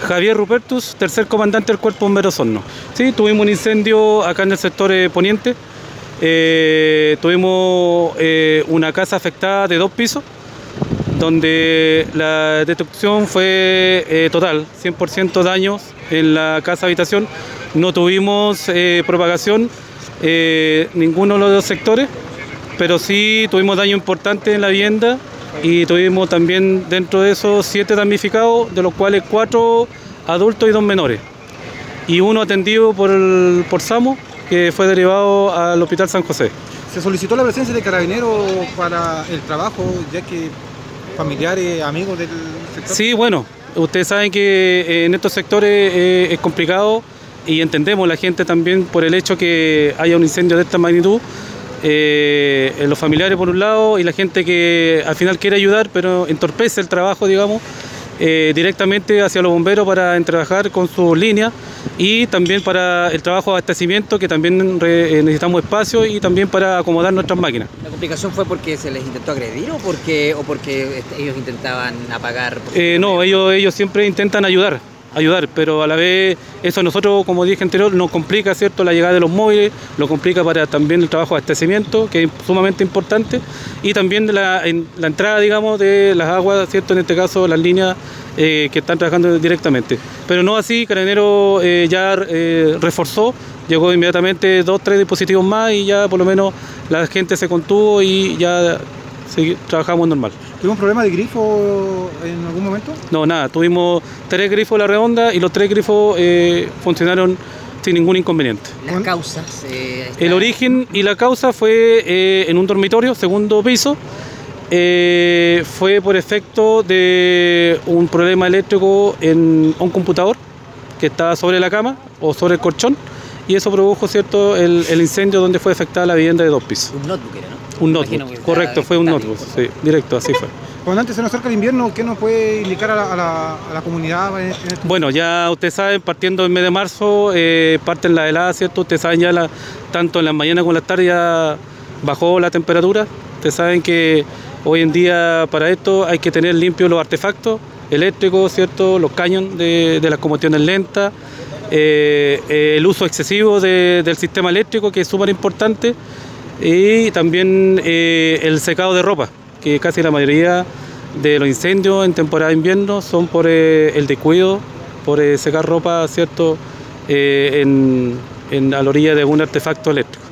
Javier Rupertus, tercer comandante del Cuerpo Bombero Osorno. Sí, tuvimos un incendio acá en el sector poniente. Tuvimos una casa afectada de 2 pisos, donde la destrucción fue total, 100% daños en la casa habitación. No tuvimos propagación ninguno de los 2 sectores, pero sí tuvimos daño importante en la vivienda y tuvimos también dentro de esos 7 damnificados, de los cuales 4 adultos y 2 menores. Y uno atendido por SAMU, que fue derivado al Hospital San José. ¿Se solicitó la presencia de carabineros para el trabajo, ya que familiares, amigos del sector? Sí, bueno, ustedes saben que en estos sectores es complicado y entendemos la gente también por el hecho que haya un incendio de esta magnitud. Los familiares por un lado y la gente que al final quiere ayudar pero entorpece el trabajo, digamos, directamente hacia los bomberos para trabajar con sus líneas y también para el trabajo de abastecimiento, que también necesitamos espacio y también para acomodar nuestras máquinas. ¿La complicación fue porque se les intentó agredir o porque ellos intentaban apagar? No, ellos siempre intentan ayudar, pero a la vez eso a nosotros, como dije anterior, nos complica, ¿cierto?, la llegada de los móviles, lo complica para también el trabajo de abastecimiento, que es sumamente importante, y también la entrada, digamos, de las aguas, ¿cierto?, en este caso las líneas que están trabajando directamente. Pero no así, Carabineros ya reforzó, llegó inmediatamente 2-3 dispositivos más y ya por lo menos la gente se contuvo y ya trabajamos normal. ¿Tuvo un problema de grifo en algún momento? No, nada, tuvimos 3 grifos a la redonda y los 3 grifos funcionaron sin ningún inconveniente. ¿Las causas? El origen y la causa fue en un dormitorio, segundo piso. Fue por efecto de un problema eléctrico en un computador que estaba sobre la cama o sobre el colchón, y eso produjo, ¿cierto?, el incendio donde fue afectada la vivienda de 2 pisos. Un notebook era, ¿no? Un notebook, correcto, fue un notebook, sí, directo, así fue. Comandante, se nos acerca el invierno, ¿qué nos puede indicar a la comunidad en este? Bueno, ya ustedes saben, partiendo del mes de marzo, parten las heladas, ¿cierto? Ustedes saben ya, tanto en las mañanas como en las tardes ya bajó la temperatura. Ustedes saben que hoy en día para esto hay que tener limpios los artefactos eléctricos, ¿cierto?, los caños de las combustibles lentas, el uso excesivo del sistema eléctrico, que es súper importante, y también el secado de ropa, que casi la mayoría de los incendios en temporada de invierno son por el descuido, por secar ropa, ¿cierto?, a la orilla de un artefacto eléctrico.